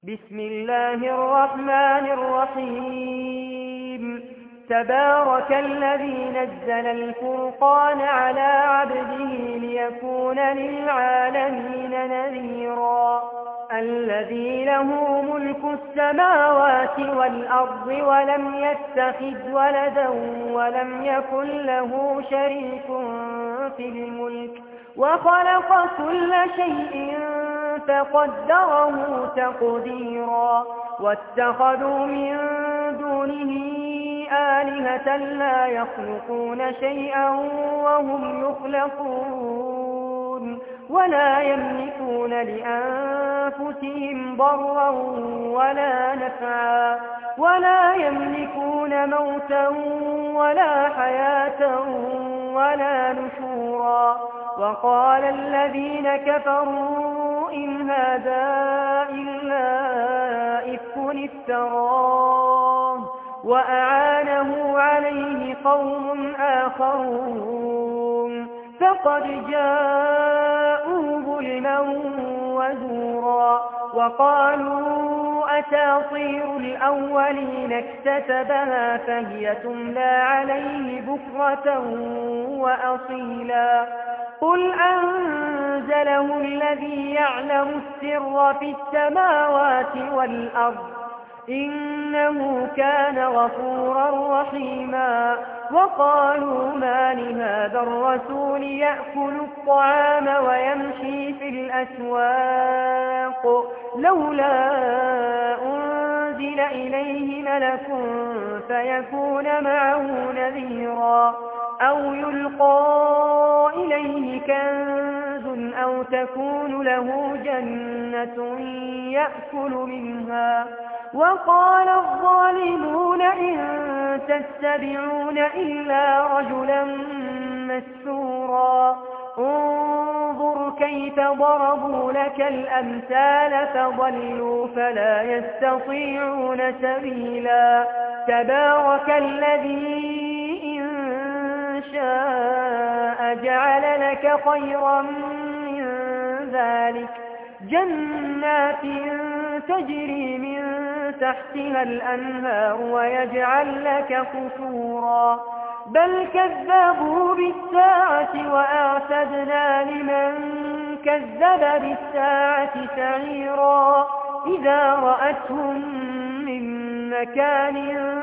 بسم الله الرحمن الرحيم. تبارك الذي نزل الفرقان على عبده ليكون للعالمين نذيرا. الذي له ملك السماوات والأرض ولم يتخذ ولدا ولم يكن له شريك في الملك وخلق كل شيء فقدره تقديرا. واتخذوا من دونه آلهة لا يخلقون شيئا وهم يخلقون ولا يملكون لأنفسهم ضرا ولا نفعا ولا يملكون موتا ولا حياة ولا نشورا. وقال الذين كفروا إن هذا إلا إفك افتراه وأعانه عليه قوم آخرون فقد جاءوا ظلما وزورا. وقالوا أساطير الأولين اكتتبها فهي تملى عليه بكرة وأصيلا. قل أنزله الذي يعلم السر في السماوات والأرض إنه كان غفورا رحيما. وقالوا ما لهذا الرسول يأكل الطعام ويمشي في الأسواق لولا أنزل إليه ملك فيكون معه نذيرا أو يلقى إليه كنز أو تكون له جنة يأكل منها. وقال الظالمون إن تتبعون إلا رجلا مسحورا. انظر كيف ضربوا لك الأمثال فضلوا فلا يستطيعون سبيلا. تبارك الذي إن شاء جعل لك خيرا من ذلك جنات تجري من تحتها الأنهار ويجعل لك قصورا. بل كذبوا بالساعة وأعتدنا لمن كذب بالساعة سعيرا. إذا رأتهم من مكان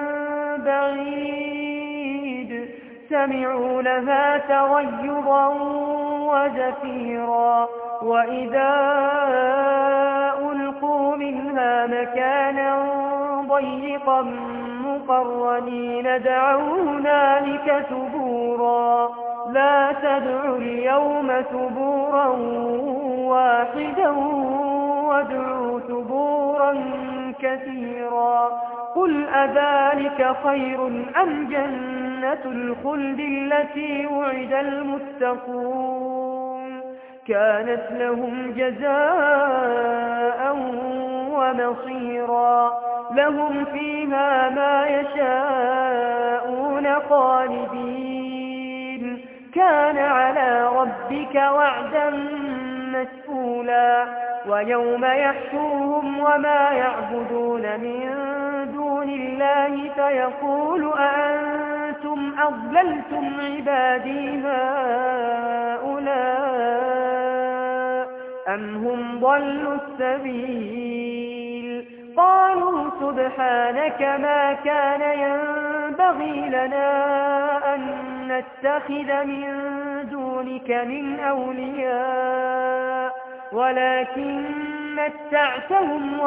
بعيد سمعوا لها تغيظا وزفيرا. وإذا ألقوا منها مكانا ضيقا مقرنين دعوا هنالك ثبورا. لا تدعوا اليوم ثبورا واحدا وادعوا ثبورا كثيرا. قل أذلك خير أم جنة الخلد التي وعد المتقون كانت لهم جزاء ومصيرا. لهم فيها ما يشاءون خالدين كان على ربك وعدا مسئولا. ويوم يحشرهم وما يعبدون من دون الله فيقول أأنتم أضللتم عبادي هؤلاء أم هم ضلوا السبيل. قالوا سبحانك ما كان ينبغي لنا أن نتخذ من دونك من أولياء ولكن متعتهم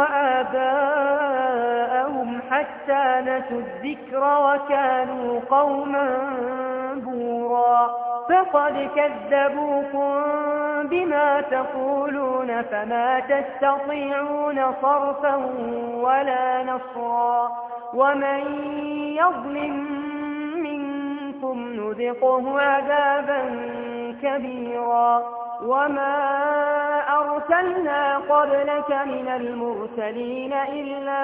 وآباءهم حتى نسوا الذكر وكانوا قوما بورا. فقد كذبوكم بما تقولون فما تستطيعون صرفا ولا نصرا. ومن يظلم منكم نذقه عذابا كبيرا. وما أرسلنا قبلك من المرسلين إلا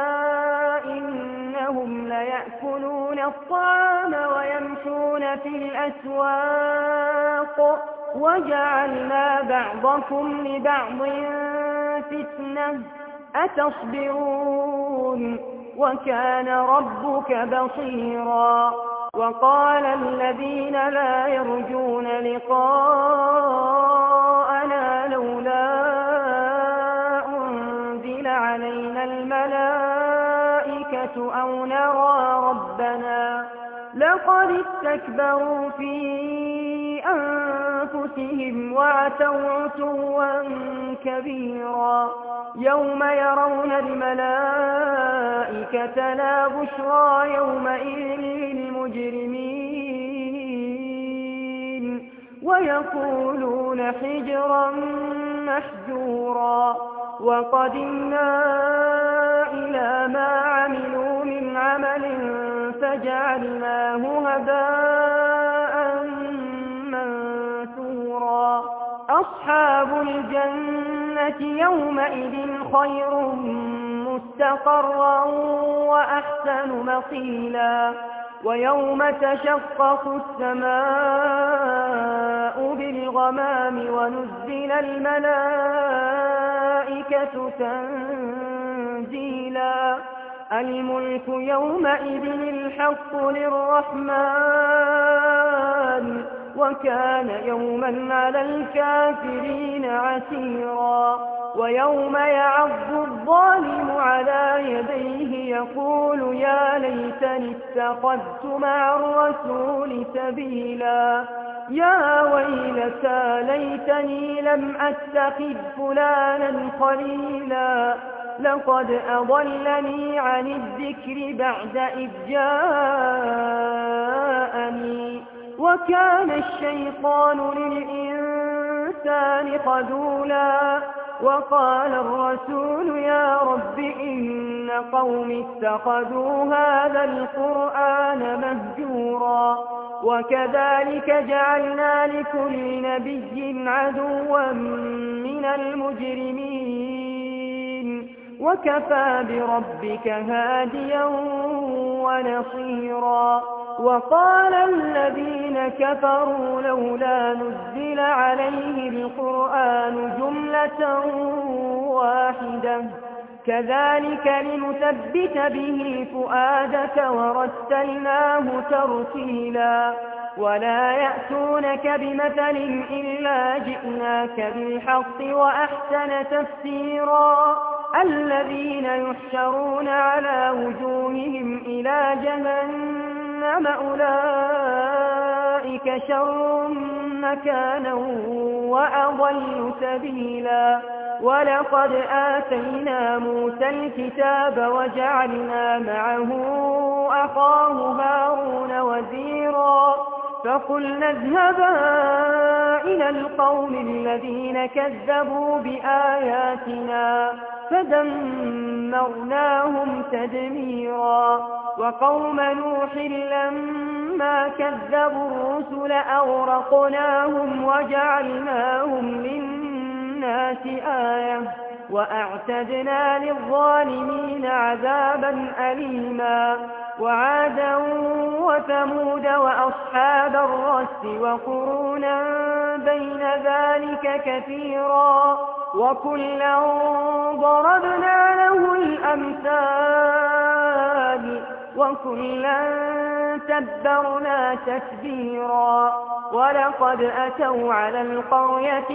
إنهم ليأكلون الطعام ويمشون في الأسواق وجعلنا بعضكم لبعض فتنة أتصبرون وكان ربك بصيرا وقال الذين لا يرجون لقاءنا لولا أنزل علينا الملائكة أو نرى ربنا لقد استكبروا في أنفسهم وعتوا عتوا كبيرا يوم يرون الملائكة لا بشرى يومئذ للمجرمين ويقولون حجرا محجورا وقدمنا إلى ما عملوا من عمل فجعلناه هباء منثورا أصحاب الجنة يومئذ خير مستقرا وأحسن مقيلا ويوم تشقق السماء بالغمام ونزل الملائكة تنزيلا الملك يومئذ الحق للرحمن وكان يوما على الكافرين عسيرا ويوم يعض الظالم على يديه يقول يا ليتني اتخذت مع الرسول سبيلا يا ويلتى ليتني لم أتخذ فلانا خليلا لقد أضلني عن الذكر بعد إذ جاءني وكان الشيطان للإنسان خذولا وقال الرسول يا رب إن قوم اتخذوا هذا القرآن مهجورا وكذلك جعلنا لكل نبي عدوا من المجرمين وكفى بربك هاديا ونصيرا وقال الذين كفروا لولا نزل عليه القرآن جملة واحدة كذلك لنثبت به فؤادك ورتلناه ترتيلا ولا يأتونك بمثل إلا جئناك بالحق وأحسن تفسيرا الذين يحشرون على وجوههم إلى جهنم أولئك شر مكانا وأضل سبيلا ولقد آتينا موسى الكتاب وجعلنا معه أخاه هارون وزيرا فقلنا اذهبا إلى القوم الذين كذبوا بآياتنا فدمرناهم تدميرا وقوم نوح لما كذبوا الرسل أغرقناهم وجعلناهم للناس آية وأعتدنا للظالمين عذابا أليما وعادا وثمود وأصحاب الرس وقرونا بين ذلك كثيرا وكلا ضربنا له الأمثال وكلا تبرنا تتبيرا ولقد أتوا على القرية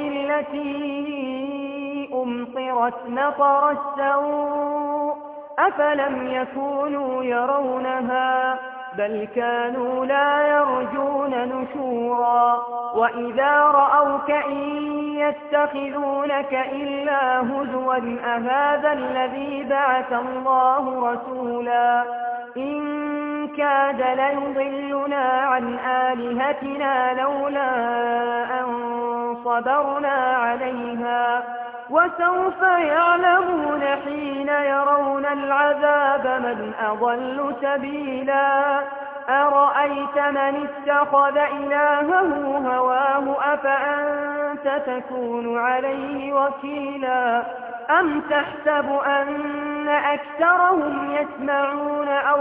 التي أمطرت مطر السوء أفلم يكونوا يرونها بل كانوا لا يرجون نشورا وإذا رأوك إن يتخذونك إلا هزوا أهذا الذي بعث الله رسولا إن كاد ليضلنا عن آلهتنا لولا أن صبرنا عليها وسوف يعلمون حين يرون العذاب من أضل سبيلا أرأيت من اتخذ إلهه هواه أفأنت تكون عليه وكيلا أم تحسب أن أكثرهم يسمعون أو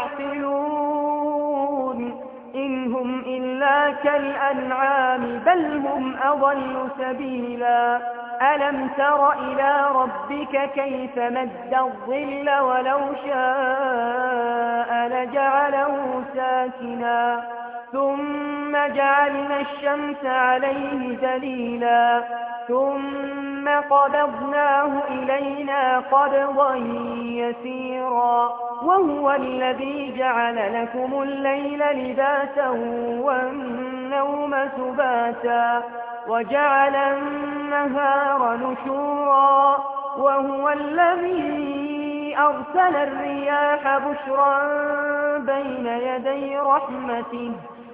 يعقلون إن هم إلا كالأنعام بل هم أضل سبيلا ألم تر إلى ربك كيف مد الظل ولو شاء لجعله ساكنا ثم جعلنا الشمس عليه دليلا ثم قبضناه إلينا قبضا يسيرا وهو الذي جعل لكم الليل لباسا والنوم سباتا وجعل النهار نشورا وهو الذي أرسل الرياح بشرا بين يدي رحمته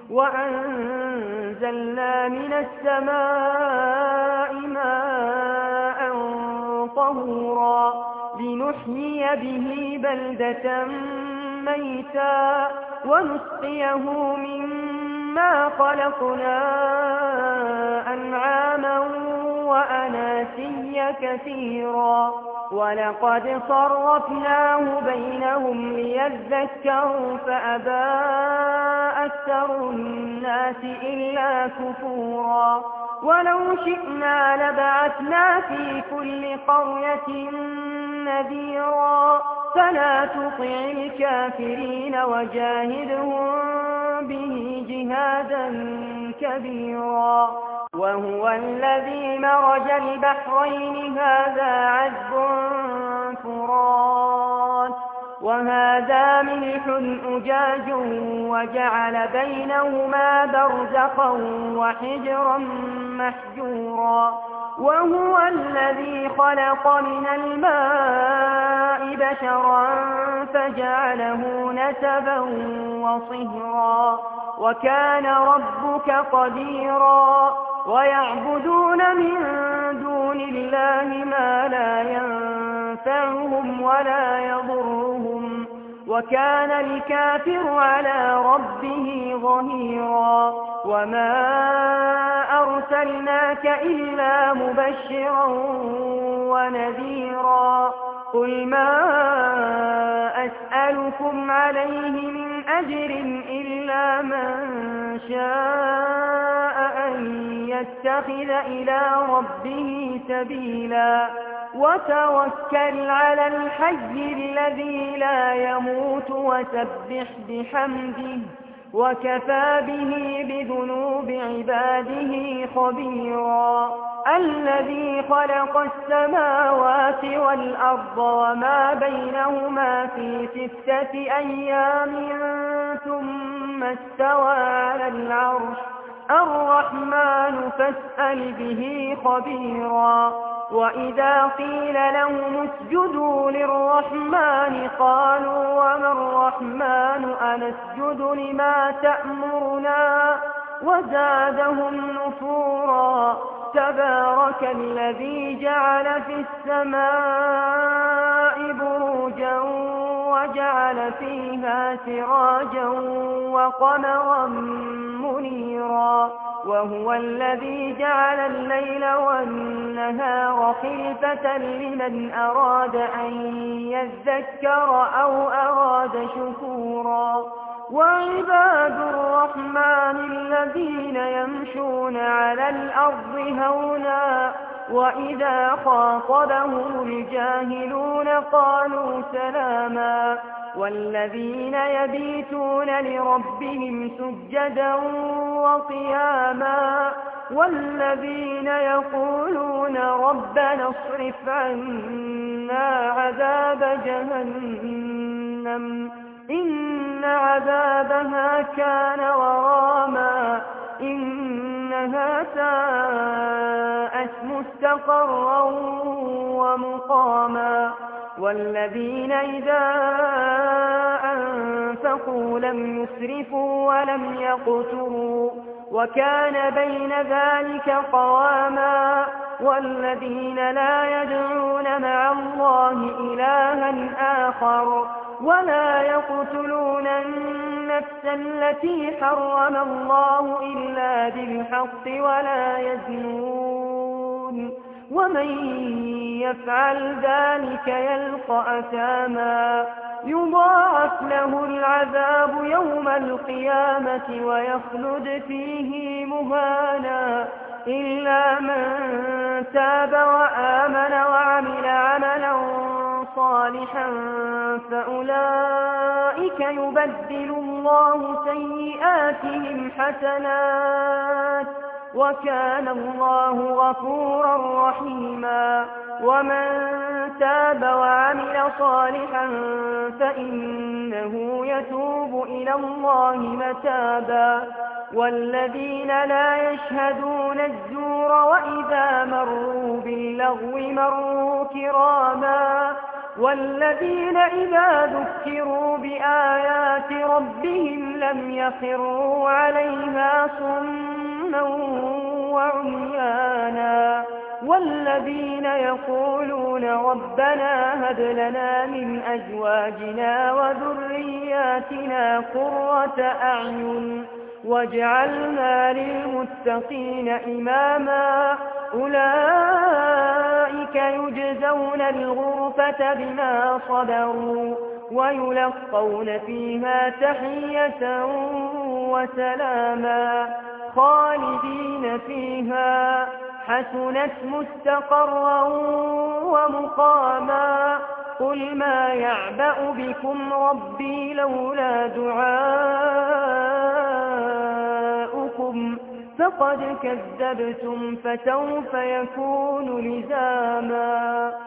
وأنزلنا من السماء ماء طهورا لنحيي به بلدة ميتا ونسقيه مما خلقنا أنعاما وأناسيا كثيرا ولقد صرفناه بينهم ليذكروا فأبى أكثر الناس إلا كفورا ولو شئنا لبعثنا في كل قرية نذيرا فلا تطع الكافرين وجاهدهم به جهادا كبيرا وهو الذي مرج البحرين هذا عذب فرات وهذا ملح أجاج وجعل بينهما برزخا وحجرا محجورا وهو الذي خلق من الماء بشرا فجعله نسبا وصهرا وكان ربك قديرا ويعبدون من دون الله ما لا ينفعهم ولا يضرهم وكان الكافر على ربه ظهيرا وما أرسلناك إلا مبشرا ونذيرا قل ما أسألكم عليه من أجر إلا من شاء أن يتخذ إلى ربه سبيلا وتوكل على الحي الذي لا يموت وسبح بحمده وكفى به بذنوب عباده خبيرا الذي خلق السماوات والأرض وما بينهما في 6 أيام ثم استوى على العرش الرحمن فاسأل به خبيرا وإذا قيل لهم اسجدوا للرحمن قالوا وما الرحمن أنسجد لما تأمرنا وزادهم نفورا تبارك الذي جعل في السماء بروجا وجعل فيها سراجا وقمرا منيرا وهو الذي جعل الليل والنهار خلفة لمن أراد أن يذكر أو أراد شكورا وعباد الرحمن الذين يمشون على الأرض هونا وإذا خاطبهم الجاهلون قالوا سلاما والذين يبيتون لربهم سجدا وقياما والذين يقولون ربنا اصرف عنا عذاب جهنم إن عذابها كان غراما إنها ساءت مستقرا ومقاما والذين إذا أنفقوا لم يسرفوا ولم يقتروا وكان بين ذلك قواما والذين لا يدعون مع الله إلها آخر ولا يقتلون النفس التي حرم الله إلا بالحق ولا يزنون ومن يفعل ذلك يلقى أثاما يضاعف له العذاب يوم القيامة ويخلد فيه مهانا إلا من تاب وآمن وعمل عملا صالحا فأولئك يبدل الله سيئاتهم حسنات وكان الله غفورا رحيما. ومن تاب وعمل صالحا فإنه يتوب إلى الله متابا. والذين لا يشهدون الزور وإذا مروا باللغو مروا كراما. والذين إذا ذكروا بآيات ربهم لم يخروا عليها صما وعميانا. والذين يقولون ربنا هب لنا من أزواجنا وذرياتنا قرة أعين واجعلنا للمتقين إماما. أولئك يجزون الغرفة بما صبروا ويلقون فيها تحية وسلاما خالدين فيها حسنت مستقرا ومقاما. قل ما يعبأ بكم ربي لولا دعاؤكم فقد كذبتم فسوف يكون لزاما.